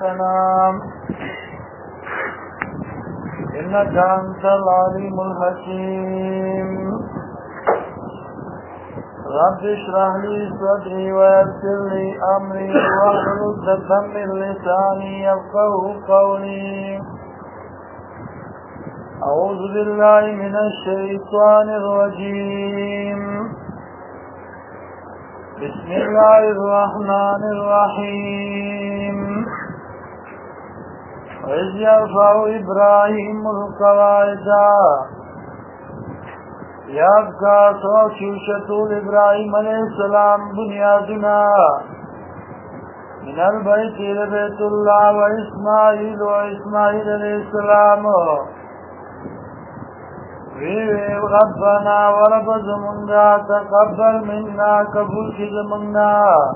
ربنا إنك أنت العليم الحكيم رب اشرح لي صدري ويسر لي أمري واحلل عقدة من لساني يفقهوا قولي أعوذ بالله من الشيطان الرجيم بسم الله الرحمن الرحيم وإذ يرفع إبراهيم القواعد يبقى شوشة إبراهيم عليه السلام بنيادنا من البيت إلى بيت الله وإسماعيل عليه السلام ربنا ورب زمنا تقبل منا قبول زمنا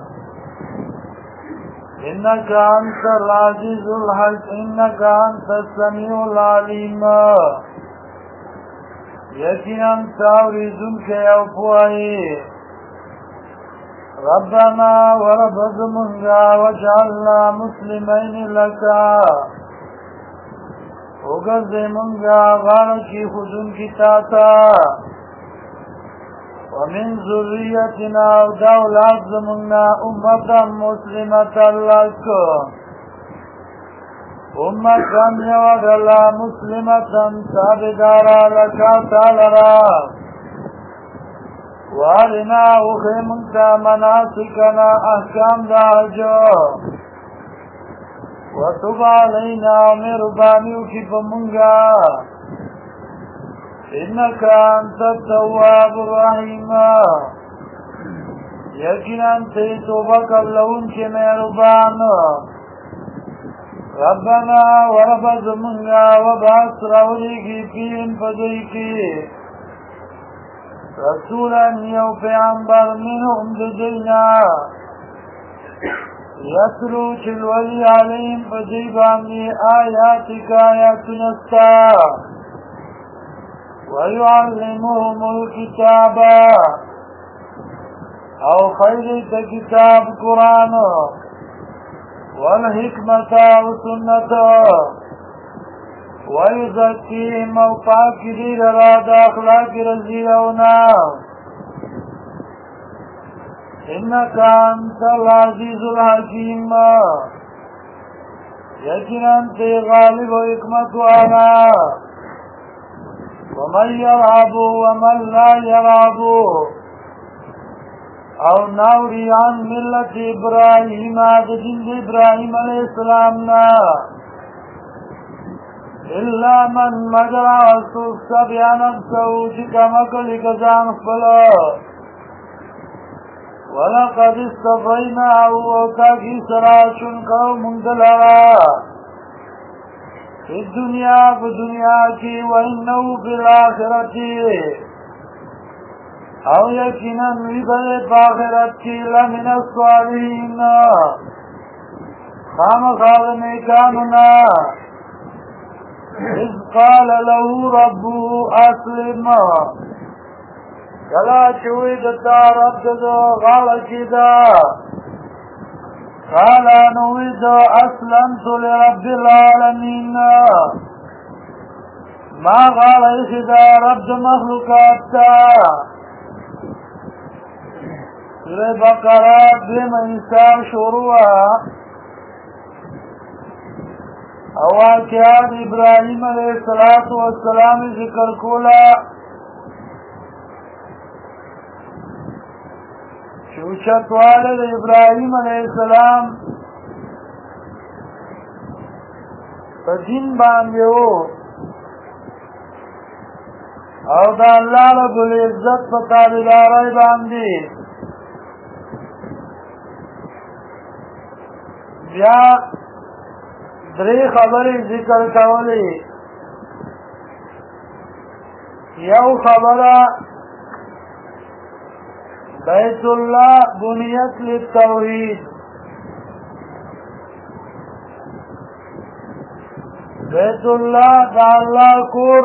إنك أنت العزيز الحكيم إنك أنت السميع العليم يقينا توريدك يا أبوي ربنا ورب زمنا وجعلنا مسلمين لك وقرد منگا غارکی خودن کی تاتا ومن ذریتنا و دولات زمنا امتا مسلمتا لک امتا یوگلا مسلمتا تابدارا لکا تالرا وارنا اخیمنتا مناسکنا احکام داجو وتب علينا مهرباني وكيف منغا إنك أنت التواب الرحيم يقينا أنت توبك اللون كمهربان ربنا ورب زمنا وبعث روليك فيهم فديكي رسولا يوفي عنبر منهم بجينا يتلو تلوي عليهم فجيباني آياتك آيات نستا ويعلمهم الكتاب أو خيرك كتاب قرآن والحكمة وسنة ويزكيهم وفاك دير راد أخلاق رزيونا إنك أنت العزيز الحكيم يقينا أنت غالب وحكمة على ومن يرعب ومن لا يرعب أو نوري عن ملة إبراهيم دين إبراهيم عليه السلام إلا من مجرى وسوف سبيا نفسه كمكل كزان فلا ولقد استفيناه وكاكي سراشن قوم دلرا في الدنيا بدنياكي وإنه في الآخرة أو يكنا لبلد آخرتي لمن الصالحين خام خالمي كاننا إذ قال له ربه أسلم کلا چوی دتا رب دو غالکی دا قالا نوی دو اسلمت لرب العالمین ما غالی دا رب دو مخلوقات تا سورہ بقرہ دیم انسان شروع واقعات ابراہیم علیہ السلام ذکر کولا چوچت والد ابراہیم علیہ السلام پا دین باندے ہو او دا اللہ رب العزت پا تابدارائی باندے بیا دری خبری ذکر کولی یو خبرہ بیت اللہ بنیت للتوحید بیت اللہ دا اللہ کور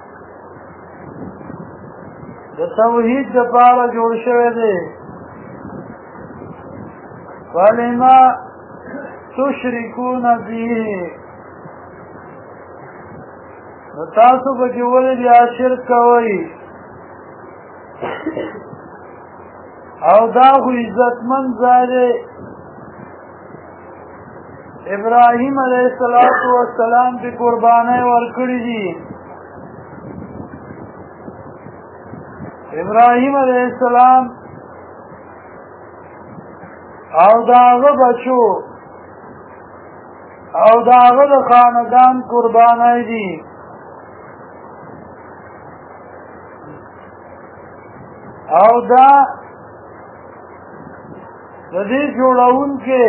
دا توحید دا پارا جوڑ شوے دے کلمہ تشركون به تاسو پکې ولې بیا شرک کوئ او دا خو عزتمند ځای دی ابراهیم علیه السلام په قربانۍ ورکړي دي ابراهیم علیه السلام او داغه بچو او داغه د خاندان قربانای دي او دا د دې جوړون کې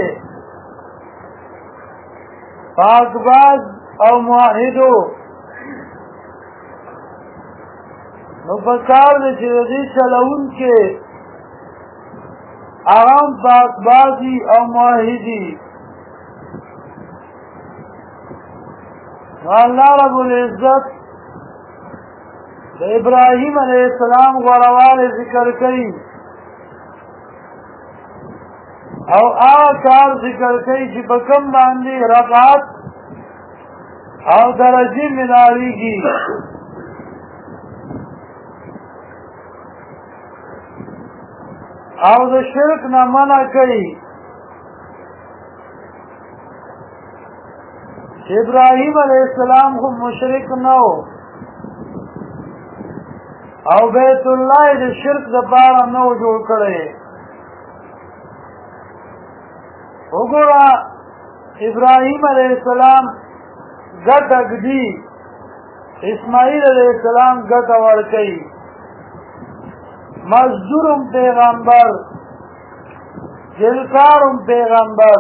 پاکباز او موحدو نو پکار دې چې د دې چلون کې عام پاکبازی او موحدی اللہ رب العزت ابراہیم علیہ السلام غوروال ذکر کئی او آکار ذکر کئی چی بکم باندی رفعت او درجی ملاوی کی او د شرک نه منع کوي ابراهیم علیہ السلام خو مشرک نه او بیت الله د شرک د پاره نه جوړ کړي وګوره ابراهیم علیہ السلام ګټ دی اسماعیل علیہ السلام ګټ ورکړي مزدورم پیغمبر جلکارم پیغمبر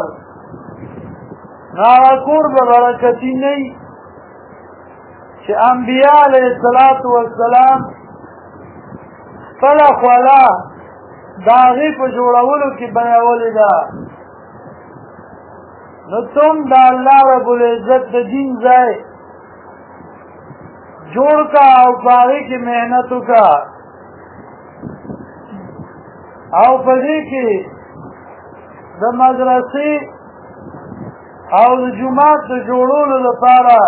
ناکور ببرکتی نئی چه انبیاء علیہ السلام فلا خولا داغی پا جوڑولو کی بیاولی دا نو تم دا اللہ رب العزت دا دین زائے جوڑ کا او باغی کی محنتو کا او پدې کې د مدرسې او د جماعت د جوړولو لپاره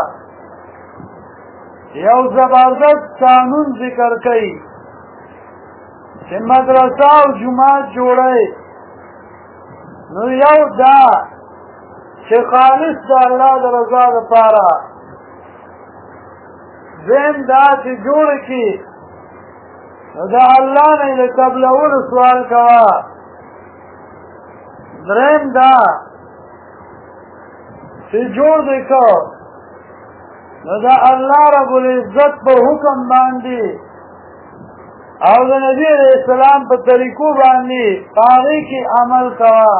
یو زبردست قانون ذکر کړي چې مدرسه او جماعت جوړي نو یو دا چې خالص د الله د رضا لپاره زم دا چې جوړ کړي دا الله نه د قبلولو سوال کوا درم دا چې جوړ دی کو دا الله رب العزت په حکم باندې او د نبی علیہ السلام په طریقو باندې پاره کې عمل کوا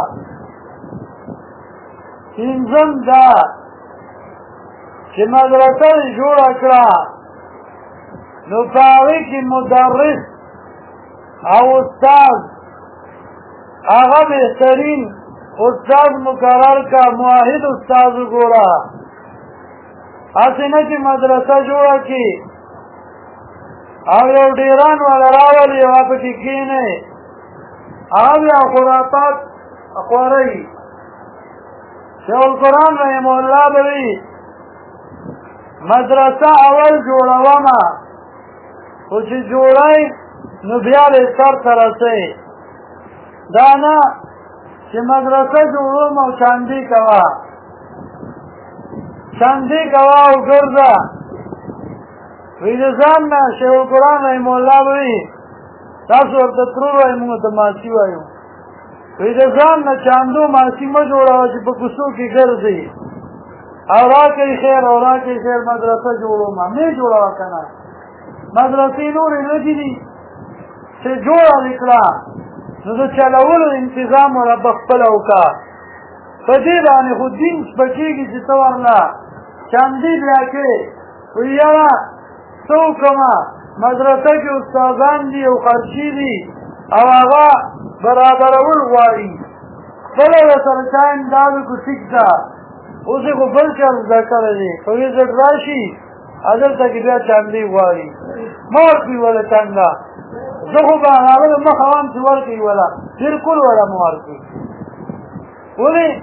انځم دا چې مدرسه جوړ کړه نو پاره کې مدرس او استاد هغه بهترین استاد مقرر کا موحد استاد ګورا اسنه چې مدرسه جوړه کی او یو ډیران ولا راولي او په کې کینه هغه خرافات اقواري شیخ القرآن رحم الله بوي مدرسه اول جوړوما او چې جوړای نو بیا له سر سره سي دا نه چې مدرسه جوړوم او چاندي کوا او ګرځا ویل ځان نه شیخ القرآن رحم الله وی تاسو ورته ترور وای موږ ته ماشي وایو ویل ځان نه چاندو ماشي ما جوړاو چې په کوڅو کې ګرځي او راکې خیر مدرسه جوړوم مې جوړاو کنه مدرسې نور نه دي چې جوړه وکړه نو د چلولو انتظام ولا بخپل وکا په دې باندې خو دین بچیږي چې تورلا چاندي بیا کې ویاله تو کما مدرسه کې استادان دي او خرچي دي او هغه برابرول غواړي خپل سره ټایم دالو کو سکتا اوسه کو بل څه ذکر دي په دې ځل راشي اذر ته کې بیا چاندي غواړي مور کوي ولا څنګه زه خو به هغه مخاوم چې ورکوي ولا بالکل ولا مور کوي ولې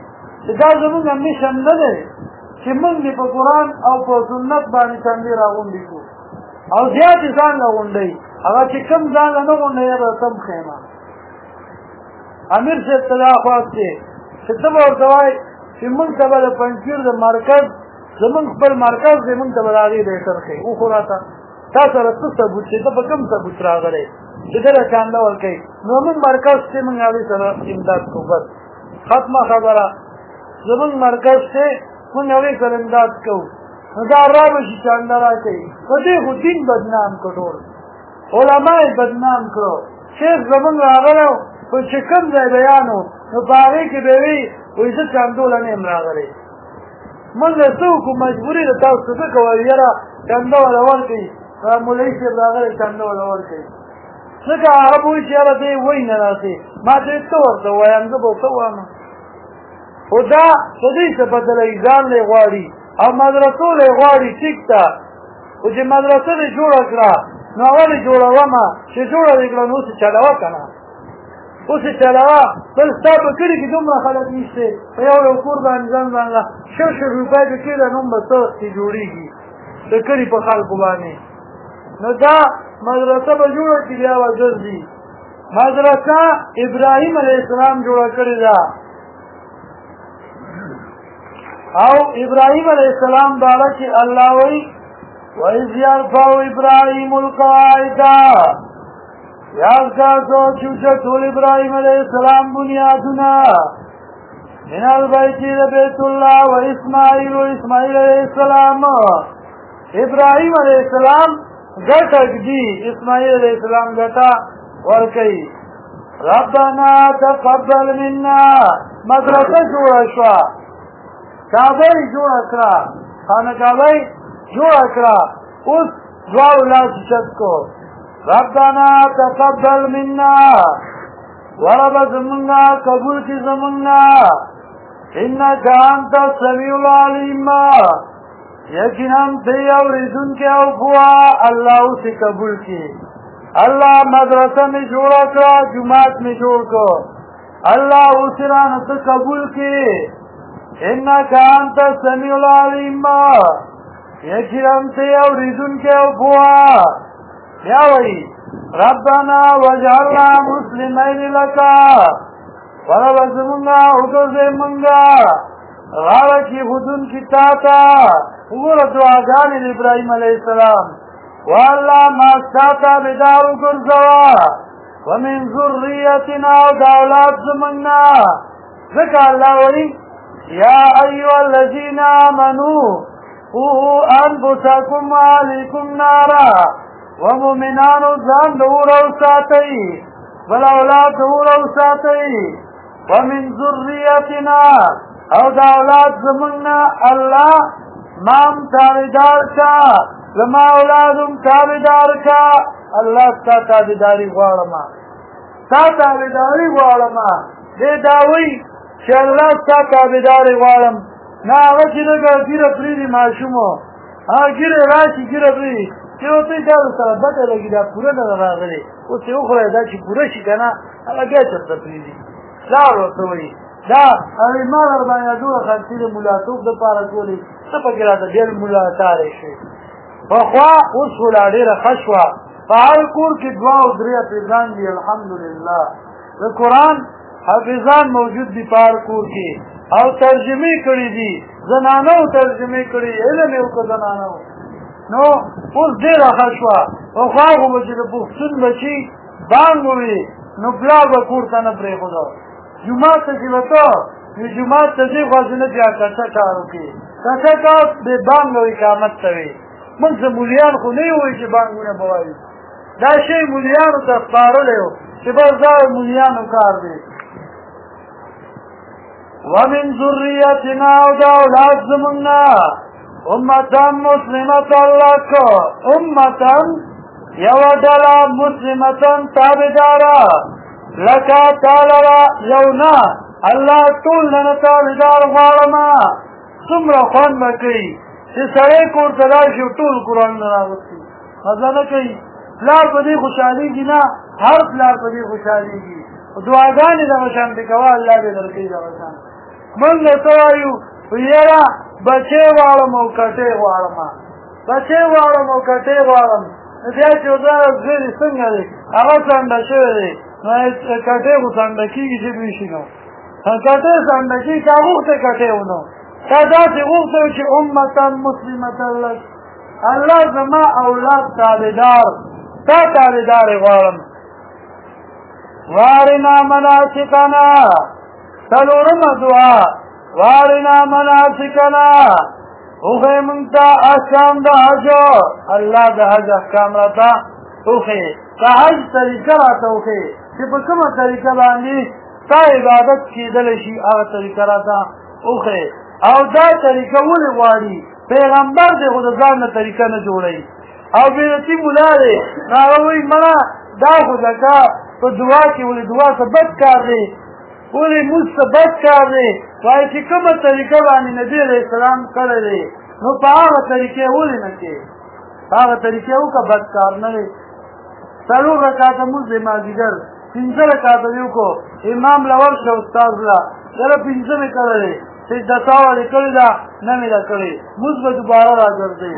چې دا زمونږ میشن نه دی چې موږ دې په قرآن او په سنت باندې څنډې راغونډې کړو او زیات یې ځان له غونډوي هغه چې کوم ځان له نه غونډوي به سم خیمه امیر صاحب ته دا خواست دی چې ته به ورته وایې چې موږ ته به د پنجشیر د مرکز زمونږ خپل مرکز دی موږ ته به د هغې لیټر ښیي وخو راته تا سره څه ثبوت چې ته په کوم ثبوت راغلی چې ته له چانده ورکوي نو موږ مرکز چې موږ هغې سره امداد کوو بس ختمه خبره زمونږ مرکز چې موږ هغې سره امداد کوو نو دا را به شي چانده را کوي په دې خو دین بدنام کړو ټول علما یې بدنام کړو شیخ زمونږ راغلی خو چې کوم ځای بیان و نو په هغې کې به وي وایي زه چاندوله نه یم راغلی موږ څه وکړو مجبوري ده تاسو څه کوئ یاره چنده وله ورکوي مولوي صاحب راغلی چنده وله ورکوي ځکه هغه به وایي چې یاره دی وایي نه راسې ما ته یې څه ورته ووایم زه به ورته ووایم خو دا په دې څه بدله ځان لی غواړي او مدرسو لی غواړي ټیک ده خو چې مدرسه دې جوړه کړه نو ولې جوړومه چې جوړه دې کړه نو اوس یې چلوه که نه اوس یې چلوه بل ستا په کلي کې دومره خلک نشته په یو یو کور باندې ځان باندې شل روپۍ کې کېده نو هم به څه وختې جوړېږي د کلي په خلکو باندې نو دا مدرسه به جوړه کړي بیا به ګرځي مدرسه ابراهیم علیه السلام جوړه کړې ده او ابراهیم علیه السلام باره کې الله وایي وَإِذْ يَرْفَعُ إِبْرَاهِيمُ الْقَوَاعِدَ یاد کاسو چې ټول ابراهیم علیه السلام بنیادونه من البیت بیت الله و اسماعیل علیه السلام ابراهیم علیه السلام ګټه ږدي اسماعیل علیه السلام ګټه ورکوي ربنا تقبل منا مدرسه جوړه شوه کعبه یې جوړه کړه خانقاهه یې جوړه کړه اوس دواړو لاس چت کو ربنا تقبل منا ورب زمونږه قبول کړي زمونږه انک انت السمیع العلیم یقینا ته اورېدونکی او پوه الله اوس یې قبول کړي الله مدرسه مې جوړه کړه جومات مې جوړ کړ الله اوس یې رانه ته قبول کړي انک انت السمیع العلیم یقینا ته اورېدونکی او پوه بیا وایي ربنا واجعلنا مسلمین لک ورب زمونږه وګرځې مونږه غاړه کېښودونکي تا ته وګوره دعاګانې د ابراهیم علیه السلام والله ما ستا تابعدار وګرځوه ومن ذریتنا او د اولاد زمونږ نه ځکه الله وایي یا ایها الذین آمنوا قوا انفسکم وعلیکم نارا ومؤمنانو ځان د اور او ساتئ بل اولاد د اور او ساتئ ومن ذریتنا او د اولاد زمونږ نه الله مام تابعدار کا زما اولادم تابعدار کا الله ستا تابعداري غواړم ستا تابعداري غواړم دې دا وایي چې الله ستا تابعداري غواړم نه هغه چې لږه ږیره پرېږدي ماشوم هغه ږیره راشي ږیره پرېږدي چې اوس یې دا سره بده لګي دا پوره نه راغلی اوس یې وخوری دا چې پوره شي که نه هغه بیا چېرته پرېږدي پلار ورته وایي دا هغې ما در باندې ټوله خرڅي د ملاتوب دپاره کولې څه پکې راته بیا ملاتارې شوې پخوا اوس خو لا ډېره ښه شوه په هر کور کې دوه او درې حافظان دي الحمدلله د قرآن حافظان موجود دي په هر کور کې او ترجمې کړي دي زنانو ترجمې کړي علم یې وکړه زنانو نو اوس ډېره ښه شوه پخوا خو به چې د پښتون بچي بانګ ووي نو پلار به کور ته نه پرېښوده جومات ته چې به ته نو جومات ته ځې خو هسې نه بیا کټه کار وکړي کټه کار بې بانګ او اقامت ته وي موږ زه مولیان خو نه یو وایي چې بانګونه به وایي دا شی مولیانو ته سپارلی و چې بس دا مولیانو کار دی ومن ذریتنا او د اولاد زمونږ نه امتن مسلمتن لک امتن یوه ډله مسلمتن تابعداره لکه تا لره یو نه الله ټول نه نه تابعدار غواړمه څومره خوند به کوي چې سړی کور ته لاړ شي ټول قرآنونه راغوښتي مزه نه کوي پلار په دې خوشحالېږي نه هر پلار په دې خوشحالېږي دعاګانې دغه شانتې کوه الله دې درکوي دغه شان منگا توایو ویرا بچه وارم و کٹه وارم بچه وارم و کٹه وارم بیا چې دا زیری څنګه دی هغه څنډه شوی دی نو کټې خو څنډه کېږي چې دوی شي نو کټې څنډه کېږي که غوښته کټې ونو تا داسې غوښته چې امتا مسلمتا لک الله زما اولاد تابعدار تا تابعدار غواړم وارنا مناسکنا څلورمه دعا وارنا مناسکنا اوخی منتا احکام دا حج اللہ دا حج احکام راتا اوخی دا حج طریقہ راتا اوخی چی پا کم طریقہ باندی تا عبادت کی دلشی آغا طریقہ راتا اوخی او دا طریقہ ولی غواری پیغمبر دے خود ازان طریقہ نجوڑی او بیرتی مولا دے ناغوی منا دا خودکا پا دعا کی ولی دعا سبت کار دے ولی مستبد کار دے وائی چی کم طریقہ بانی نبی علیہ السلام کرده نو پا آغا طریقے ولی نکے پا آغا طریقے او کا بدکار نوے سلو رکاتا مزد مازیگر پینزه رکاتا دیو کو امام لور شا استاز لا جرا پینزه میں کرده سجدتاوہ دی کرده نمی دا کرده مزد دوبارہ را کرده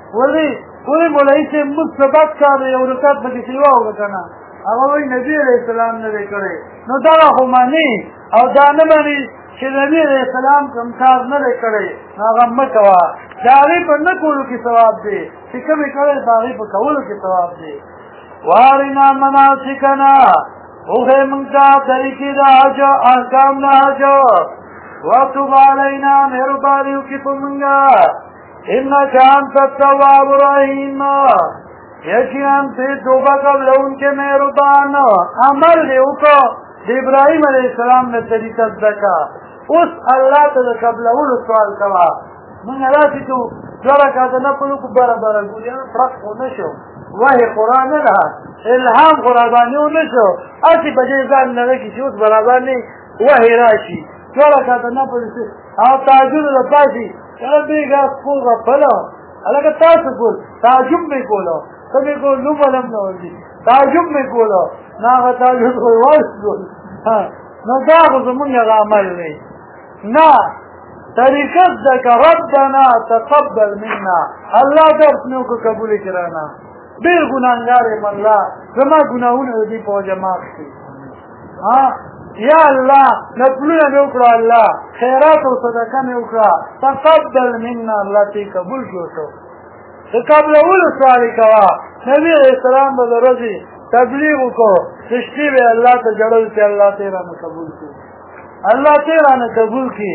ولی مولائی سے مستبد کار دے او رکات بکی سیوا ہوگا کنا اما وی نبی علیہ السلام نے کرے نو دارا خمانی او دانمانی چې نبی علیہ السلام کم کار نه کرے ناغا مکوا داری پر نکولو کی ثواب دے چې کمی کرے باغی پر کولو کی ثواب دے وارنا مناسکنا اوخی منکا طریقی دا حجو احکام دا حجو وطب علینا مہربانیو کی پمنگا انکا انت التواب الرحیم یقیناً تے توبہ قبل ان کے مہربان عمل لیو کو ابراہیم علیہ السلام نے طریقہ دکا اس اللہ تا قبل اول سوال کوا من اللہ سی تو جورا کہتا نپلو کو برا برا گولیا فرق ہو نشو وحی قرآن رہا الہام قرآبانیو نشو اسی بجے زان نرکی چی اس برابانی وحی راشی جورا کہتا نپلو سی او تاجود رباشی بیگا سپوغا پلو اللہ کا تاسو کول تعجب میں کولو کمی کو لوم علم نوردی تعجب میں کولو ناغا تعجب کوئی وارس کول نو داغو زمونگا غامل لی نا طریقت دکا ربنا تقبل منا اللہ درس نیو کو قبول کرانا بیر گناہگار اللہ زما گناہون دی پو جماعت کی یا اللہ نفلونا میں اکڑا اللہ خیرات و صدقہ میں اکڑا تقبل منا اللہ تی قبول کیو تو قبل اول سوالی کوا نبی علیہ السلام بذر رضی تبلیغ کو رشتی بے اللہ تا جڑل کے اللہ تیرا نے قبول کی اللہ تیرا نے قبول کی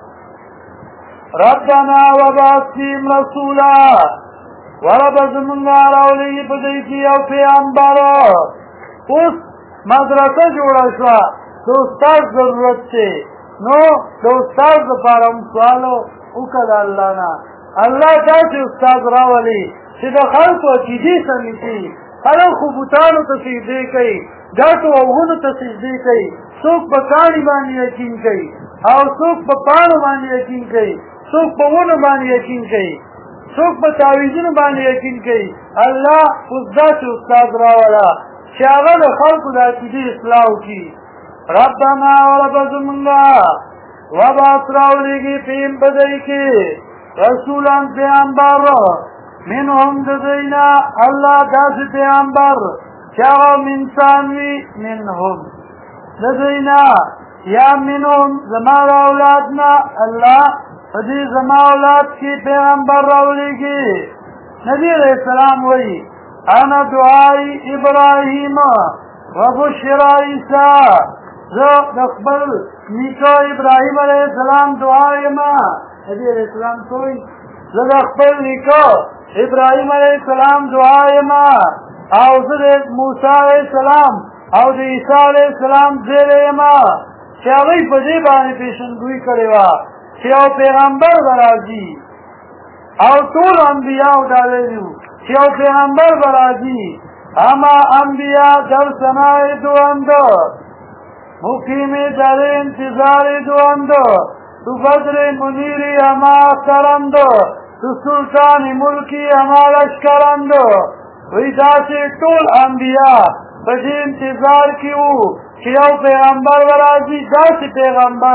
ربنا وبعثیم رسولا ورب زمنگا راولی بدیتی او پیامبر اس مدرسہ جوڑا شوا دو استاذ ضرورت سے نو دو استاذ دفارم سوالو اکد اللہ نا اللہ جاسی استاذ راولی چی دا خلق و عقیدی سمیتی خلق خوبوتانو تسیدی کئی گاتو اوہنو تسیدی کئی سوک پا کانی بانی یقین کئی او سوک پا پانو بانی یقین کئی سوک پا ونو بانی یقین کئی سوک پا تاویزنو بانی یقین کئی اللہ اس جاسی استاذ راولا چی آغا دا خلق و عقیدی اصلاحو کی ربنا ورب زمنگا وبعث راولی کی فیم بدئی کی رسولان پیامبر منهم ددینا اللہ داس پیامبر چاہو منسانوی منهم ددینا یا منهم زمان اولادنا اللہ فدی زمان اولاد کی پیامبر راولی کی نبی علیہ السلام وی انا دعائی ابراہیم وبشر عیسیٰ زو دقبل نیکو ابراہیم علیہ السلام دعائی ما نبی علیہ السلام کوئی زد اخبر لکو ابراہیم علیہ السلام دعائی ما او زد موسیٰ علیہ السلام او زد عیسیٰ علیہ السلام زیر ما چاوی پدی بانی پیشنگوی کروا چاو پیغمبر برازی او طول انبیاء دالیو چاو پیغمبر برازی اما انبیاء در سنائی دو اندو مقیم در انتظار دو اندو تو بدر منیری ہما کرندو تو سلطان ملکی ہما لشکرندو وی داسی طول انبیاء بجی انتظار کیو چیو پیغمبر ورازی داسی پیغمبر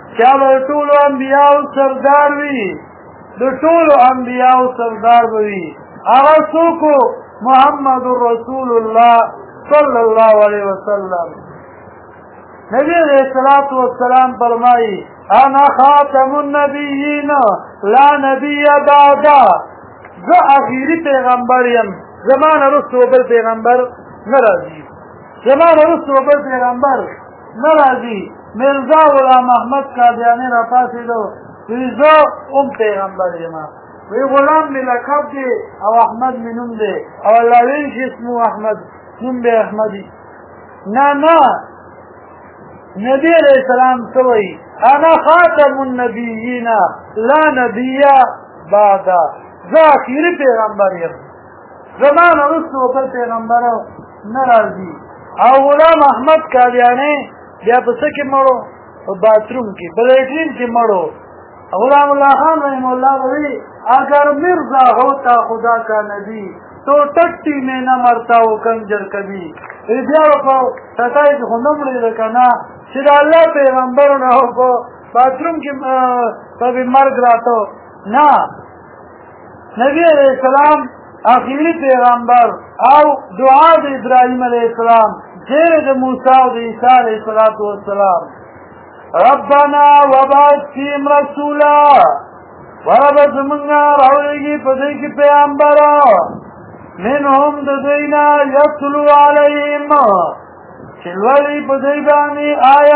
چا به ټولو انبیاو سردار وي د ټولو انبیاو سردار به وي هغه څوک محمد رسول الله صلی الله علیه وسلم نبی علیہ الصلوۃ والسلام فرمایي انا خاتم النبیین لا نبی بعد زه اخیری پیغمبر یم زمان رسو بل پیغمبر ناراضي زمان رسو بل پیغمبر ناراضي مرزا غلام احمد قادیانی را پاسېدو وی زه پیغمبر یم وی غلام می لقب دی او احمد می نوم دی او الله ویل چې اسمو احمد نوم به احمدی نه نبی علیہ السلام سوئی انا خاتم النبیین لا نبی بعد زه اخیری پیغمبر یم زمان رسو بل پیغمبر ناراضي او غلام احمد قادیانی بیا په څه کې مړو په باتروم کې بلیټرین کې مړو غلام الله خان رحم الله وی اگر مرزا ہوتا خدا کا نبی تو ٹٹی میں نہ مرتا ہو کنجر کبھی بیا کو تتای خنمړي وکنا چې الله پیغمبر نه هو په باتروم کې په مرګ راتو نه نبی علیہ السلام آخری پیغمبر او دعا د ابراهیم علیہ السلام جیر د موسی او د عیسی علیہ السلام ربنا وبعث فيهم رسولا ورب زمنا راولېږي په دې کې پیغمبر منهم د دینا یتلو علیهم چې لولي په دې باندې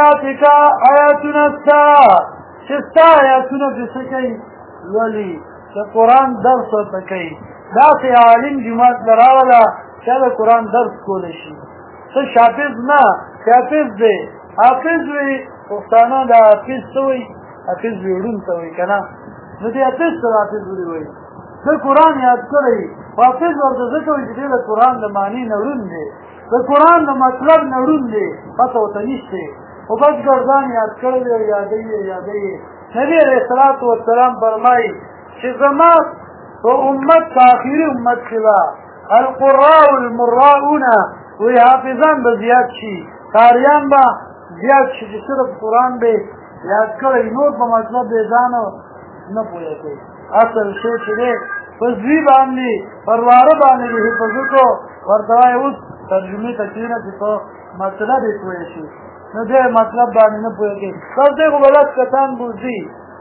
آیاتنا ستا چې ستا آیاتونه د څه کوي لولي د قرآن درس ورته کوي داسې عالم جماعت لراوله چې د قرآن درس کولی شي څه شافظ نه شافظ دی حافظ وي پښتانه د حافظ څه وایي حافظ وي ړوند ته وایي که نه نو دې حافظ ته حافظ ولې وایي ده قرآن یاد کړی حافظ ورته ځکه وایي چې دی د قرآن د معنی نه ړوند دی د قرآن د مطلب نه ړوند دی پته ورته نشته خو بس ګردان یاد کړی دی او یادوي نبي علیه الصلاة والسلام فرمایي چې زما په امت په آخري امت کې به القراء المراؤون وی حافظان به زیات شي قاریان به زیات شي چې صرف قرآن به یاد کړی نور په مطلب به ځان نه پوهه کوي اصل شی چې دی په زوی باندې پرواره باندې د حفظو ورته وایي اوس ترجمې ته کښېنه چې په مطلب یې پوه شي نو دی مطلب باندې نه پوهه کوي بس دی خو به لس کسان بوځي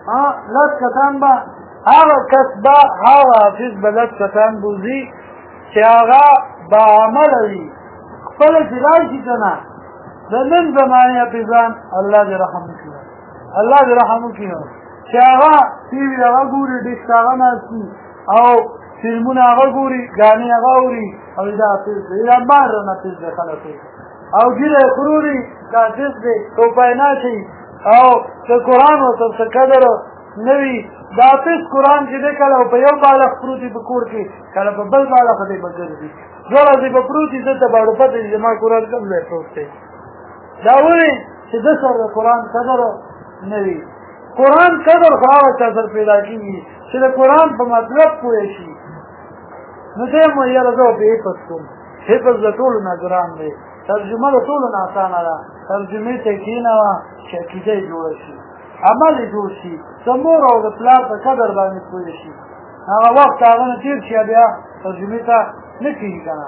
لس کسان به هغه کس به هغه حافظ به لس کسان بوځي چې هغه باعمله وي خپله چې راشي که نه د نن زمانې حافظان الله دې رحم وکړي الله دې رحم وکړي چې هغه ټي وي هغه ګوري ډیسک هغه ناستي او فلمونه هغه ګوري ګانې هغه اوري او دا حافظ دی دا بار نه حافظ دی خلک او ګیره خروري دا حافظ دی ټوپای نه شي او د قرآن ورته څه قدر نه وي دا حافظ قرآن چې دی کله په یو بالغ پروت وي په کور کې کله په بل بالغ دی به ګرځي دوه ورځې به پروت وي دلته به پته وي زما قرآن کوم ځای پروت دی دا ولې چې ده سره د قرآن قدر نه وي قرآن قدر خو هغه چا سره پیدا کېږي چې د قرآن په مطلب پوه شي نو دی مو یاره زه په حفظ کوم حفظ د ټولو نه ګران دی ترجمه د ټولو نه اسانه ده ترجمې ته کښېنوه چې عقیده یې جوړه شي عمل یې جوړ شي د مور او د پلار په قدر باندې پوه شي هغه وخت هغه نه تېر شي بیا ترجمې ته نه کېږي که نه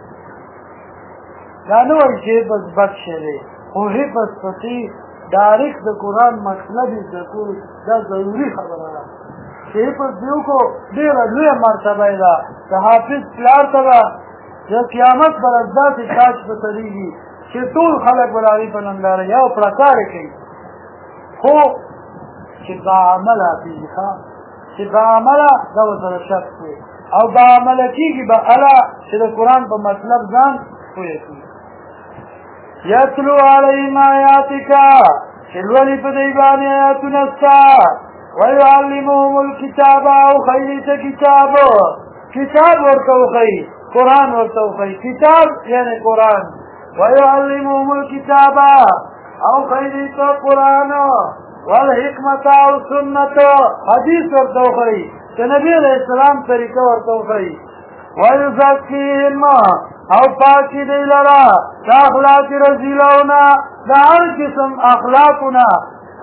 دا نه وایي چې حفظ بد شی دی خو حفظ پسې ډایرکټ د قرآن مطلب یې زده کول دا ضروري خبره ده چې حفظ دې وکړو ډېره لویه مرتبه یې ده د حافظ پلار ته به د قیامت به ورځ داسې تاج په تلېږي چې ټول خلک به د هغې په ننداره یا پړکارې کوي خو چې باعمله کېږي چې باعمله دا ورسره شرط دی او باعمله کېږي به هله چې د قرآن په مطلب ځان پوه کړي یتلو علیهم آیاتک چې لولي په دوی باندې آیاتونه ستا ویعلمهم الکتاب او ښیي ته کتاب ورته وښیي قرآن ورته وښیي کتاب یعنې قرآن ویعلمهم الکتاب او ښیي ته قرآن والحکمت او سنت حدیث ورته وښیي چې نبي علیه السلام طریقه ورته وښیي ویزکیهم او پاکی دی لرا دا اخلاق رزیلونا دا هر قسم اخلاقونا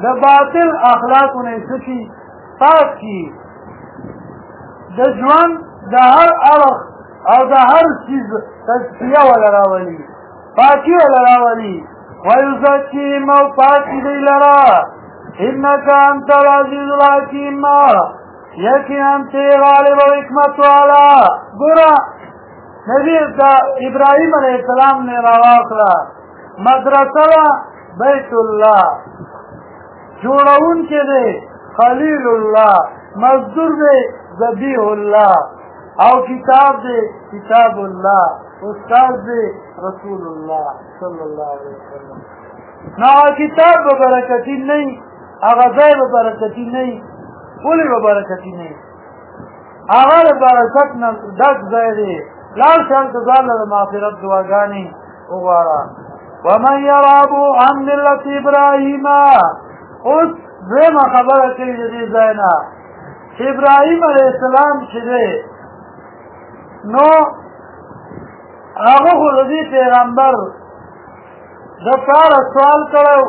د باطل اخلاقونه سکی پاک کی د ژوند د هر اړخ او د هر چیز تزکیه ولا راولي پاکی ولا راولي ويزکیهم او پاکی دی لرا انک انت العزیز الحکیم یقینا ته غالب او حکمت والا ګورا نبی ابراهیم علیہ السلام نے راواخلا مدرسه بیت الله جوړون کې دی خلیل الله مزدور دی ذبیح الله او کتاب دی کتاب الله استاد دی رسول الله صلی الله علیه وسلم نو کتاب برکتی نه هغه ځای برکتی نه ولې برکتی نه هغه برکت نه ډک ځای دی لا شرط ځان له مغفرت دعاګانې وغواړه ومن يرغب عن ملة إبراهيم اوس دویمه خبره کوي د دې ځای نه چې ابراهیم علیه السلام چې دی نو هغه خو د دې پیغمبر دپاره سوال کړی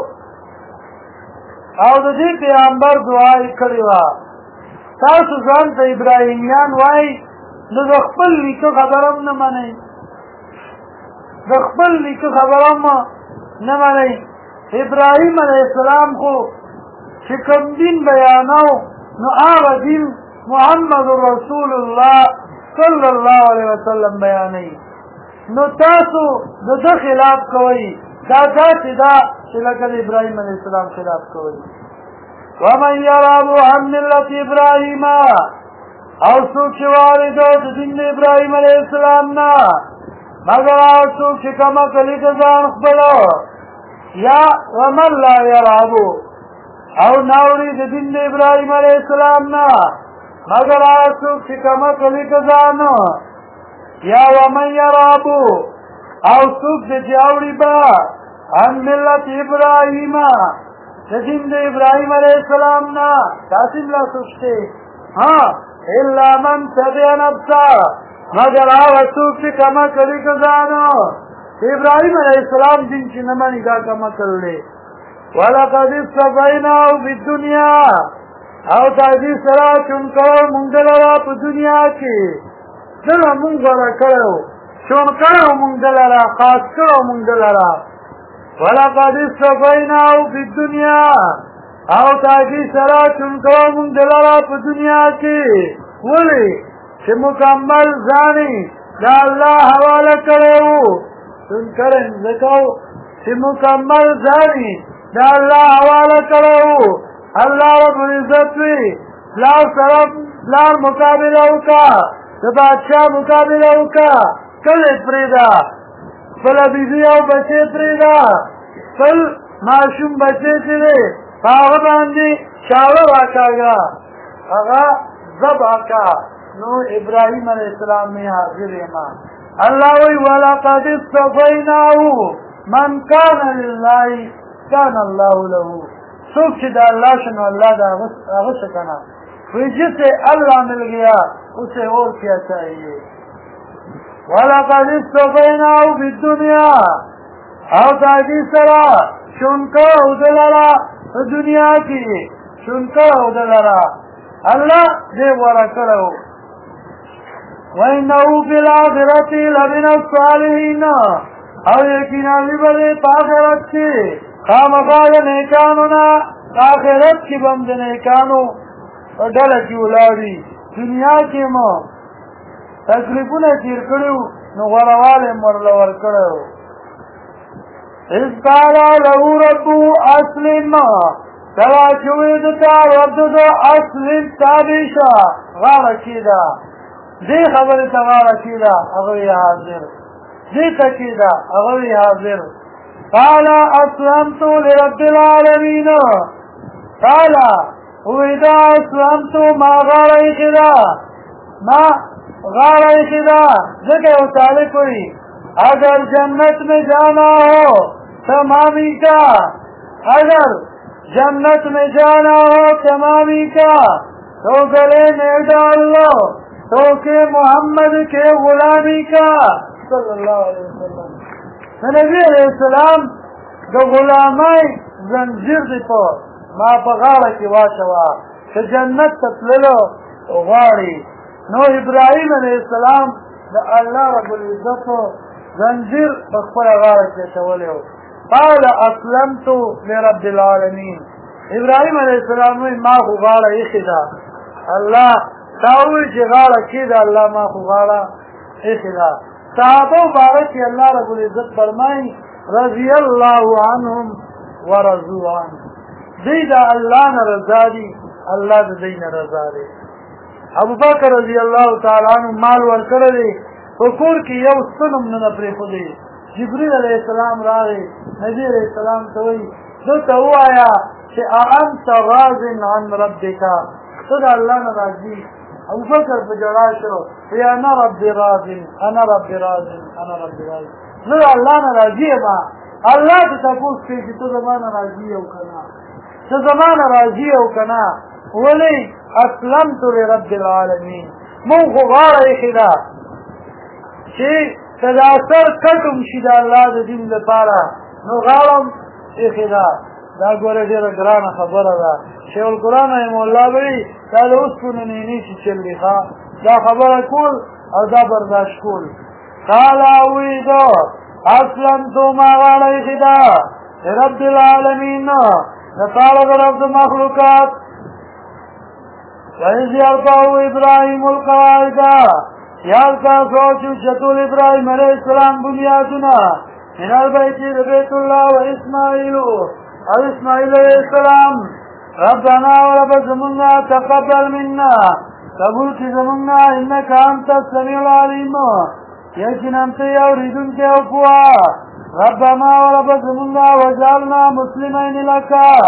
او د دې پیغمبر دعا یې کړې وه تاسو ځان ته ابراهیمیان وایي نو د خپل نیکه خبره هم نه منئ د خپل نیکه خبره هم نه منئ ابراهیم علیه السلام خو چې کوم دین بیانو نو هغه دین محمد رسول الله صلی الله علیه وسلم بیانوي نو تاسو د ده خلاف کوئ دا داسې ده چې لکه د ابراهیم علیه السلام خلاف کوئ ومن یرغب عن ملة ابراهیم او څوک چې وارد د دین د ابراهیم علیه السلام نه مګر هغه څوک چې کم عقلي که ځان خپلو یا ومن لا یرغب او ناوړي د دین د ابراهیم علیه السلام نه مګر هغه څوک چې کم عقلي که ځان یا ومن یرغب او څوک چې اوړي به عن ملت ابراهیم د دین د ابراهیم علیه السلام نه تاسې ملا سوچته ها الا من تبع نفسه مگر هغه څوک چې کم عقلي که ځان ابراهیم علیه السلام دین چې نه مني دا کم عقل دی ولقد اصطفیناه فی الدنیا او تاسې سره چون کړو مونږ لره په دنیا کې څنګه مونږ غوره کړو چون کړو مونږ لره خاص کړو مونږ لره ولقد اصطفیناه فی الدنیا او تاسې سره چون کړو مونږ لره په دنیا کې ولې چې مکمل ځانې د الله حواله کړو چون کړم ځکه چې مکمل ځانې د الله حواله کړو الله رب العزت وی لار سره لار مقابله وکړه د بادشاه مقابله وکړه کله پرېږده خپله بیبي او بچې پرېږده خپل ماشوم بچې چې دی په هغه باندې شاوه راکاږه هغه ذبح کړه نو ابراهیم علیه السلام میں حاضر یم الله وی ولقد اصطفیناه من کان لله کان الله له څوک چې د الله شنو الله د هغه څه کنه وی جسے اللہ مل گیا اسے اور کیا چاہیے وَلَقَدِ اسْتَفَيْنَاهُ فِي الدُّنْيَا او تاجی سرا شنکا ادلرا دنیا کی شنکا ادلرا اللہ دے ورا کرو وَإِنَّهُ فِي الْآخِرَةِ لَمِنَ الصَّالِحِينَ او یقینا لبلے آخرت کی خامخا نیکانونا آخرت کی بمد نیکانو ډله کې ولاړي دنیا کې مو تکلیفونه تیر کړو نو غوړواله مرله ور کړو اذ قال له ربه اسلم کله چې وې دتا ورته اسلم تابعشا غاړه کېده دې خبره ته غاړه کېده هغه حاضر دې ته کېده هغه حاضر قال اسلمت لرب العالمين قال وَإِذَا أَسْلَمْتُ مَا غَارَئِ خِدَا ما غارئ خِدَا ذکر اتالے کوئی اگر جنت میں جانا ہو تمامی کا اگر جنت میں جانا ہو تمامی کا تو گلے میں ڈال لو تو کہ محمد کے غلامی کا صلی اللہ علیہ وسلم نبی علیہ السلام دو غلامی زنجیر دی پو ما په غاړه کې واچوه که جنت ته تللو غواړي. نو ابراهیم علیه السلام د الله رب العزت زنجیر په خپله غاړه کې اچولی و. قال اسلمت لرب العالمین. ابراهیم علیه السلام وایي ما خو غاړه ایښې ده. الله تا ووایي چې غاړه کېده، الله ما خو غاړه ایښې ده. صحابه باره کې الله رب العزت فرمایي رضی الله عنهم ورضوا عنه. دوی د الله نه رضا دي، الله د دوی نه رضا دی. ابوبکر رضی الله تعالی عنہ مال ورکړی دی، په کور کې یو څه هم نه پرېښودی. جبریل علیه السلام راغی، نبي علیه السلام ته وایي ده ته ووایه چې اانت راض عن ربک، ته د الله نه راضي. ابوبکر په ژړا شو، وایي انا رب راض انا رب راض انا رب راض. زه د الله نه راضي یم. الله ته تپوس کوي چې ته زما نه راضي یو که نه، ته زما نه راضي یو که نه. ولې اسلمت لرب العالمین. مونږ خو غاړه ایښې ده چې که دا سر کټ هم شي د الله د دین لپاره، نو غاړه هم ایښې ده. دا ګوره ډېره ګرانه خبره ده. شیخ القرآن رحمه الله وایي دا د اوسپنې نینې چې چل دي ښه، دا خبره کول او دا برداشت کول. قال وایي ده اسلمت ما غاړه ایښې ده لرب العالمین، دپاره د رب د مخلوقات. وإذ يرفع إبراهيم القواعد، یاد کا سوچ چتول ابراهيم علیہ السلام بنیادنا من البيت بیت الله و اسماعیل او اسماعیل علیہ السلام. ربنا ورب زمنا تقبل منا، قبول کی زمنا انك انت السميع العليم، یقینا انت اوریدن کے اوپوا. ربنا ورب زمنا وجعلنا مسلمین لك،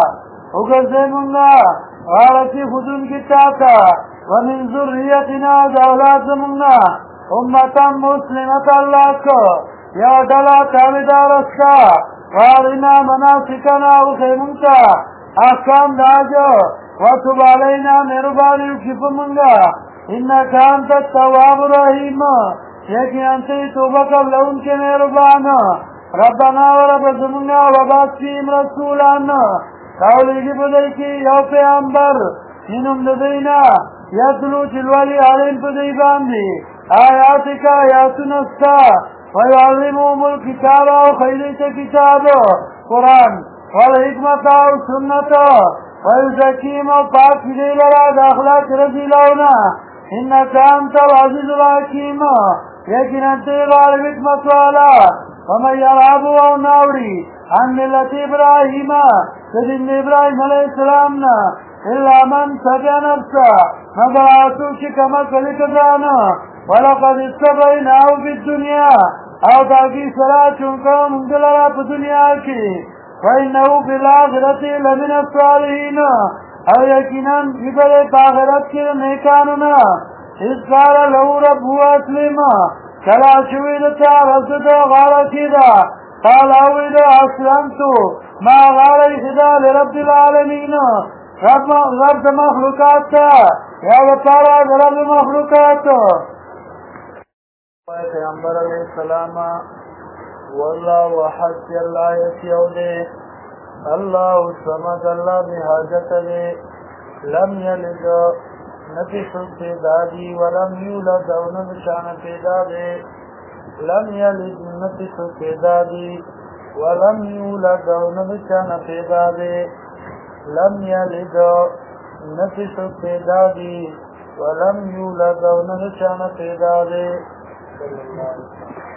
وګرځې مونږه غاړه خودون کی چاہتا ومن ذریتنا دولات زمونږه امتا مسلمت اللہ کو یا ڈلا تابدار اسکا وارنا مناسکنا وخیمونتا احکام داجو وطب علینا مہربانی کف منگا انکا انت التواب الرحیم، یکی انتی توبہ قبل ان کے مہربان. ربنا ورب زمونږه وبعث فیهم رسولانا، راولیږي په دوی کې یو پیغمبر منهم د دوی نه یتلو چې لولي علیهم په دوی باندې آیاتک آیاتونه ستا ویعلمهم الکتاب او ښیي دوی ته کتاب قرآن والحکمت او سنت ویزکیم او پاک کړي دوی لره د اخلاق رذیلونه. انک انت العزیز الحکیم، یقینا ته غالب حکمت والا. ومن یرغب او ناوړي عن ملت ابراهیم، دین ابراهیم علیہ السلام نا الا من تبع نفسه، مگر آسو چې کما کلی کدانا. ولقد استبیناه فی الدنیا، او تاکی سرا چونکا مندلرا پا دنیا کی. فإنه فی الاخرت لمن الصالحین، او یقینا ابر پاخرت کی نیکانونا. اذ قال له ربه اسلم، کلا شویدتا رسدتا غارا کیدا. قال اوید اسلمت ما غاړه خدا لرب العالمین، رب د مخلوقات ته یا وتعالى رب مخلوقات. پیغمبر علیہ السلام والله احد الله یسیوده الله الصمد الله بحاجت له لم یلد نفس پیدادی ولم یولد او نشان پیداده لم یلد نفس پیدادی ولم یولد او نشان پیداده لم یلد نفس پیدادی ولم یولد او نشان پیداده.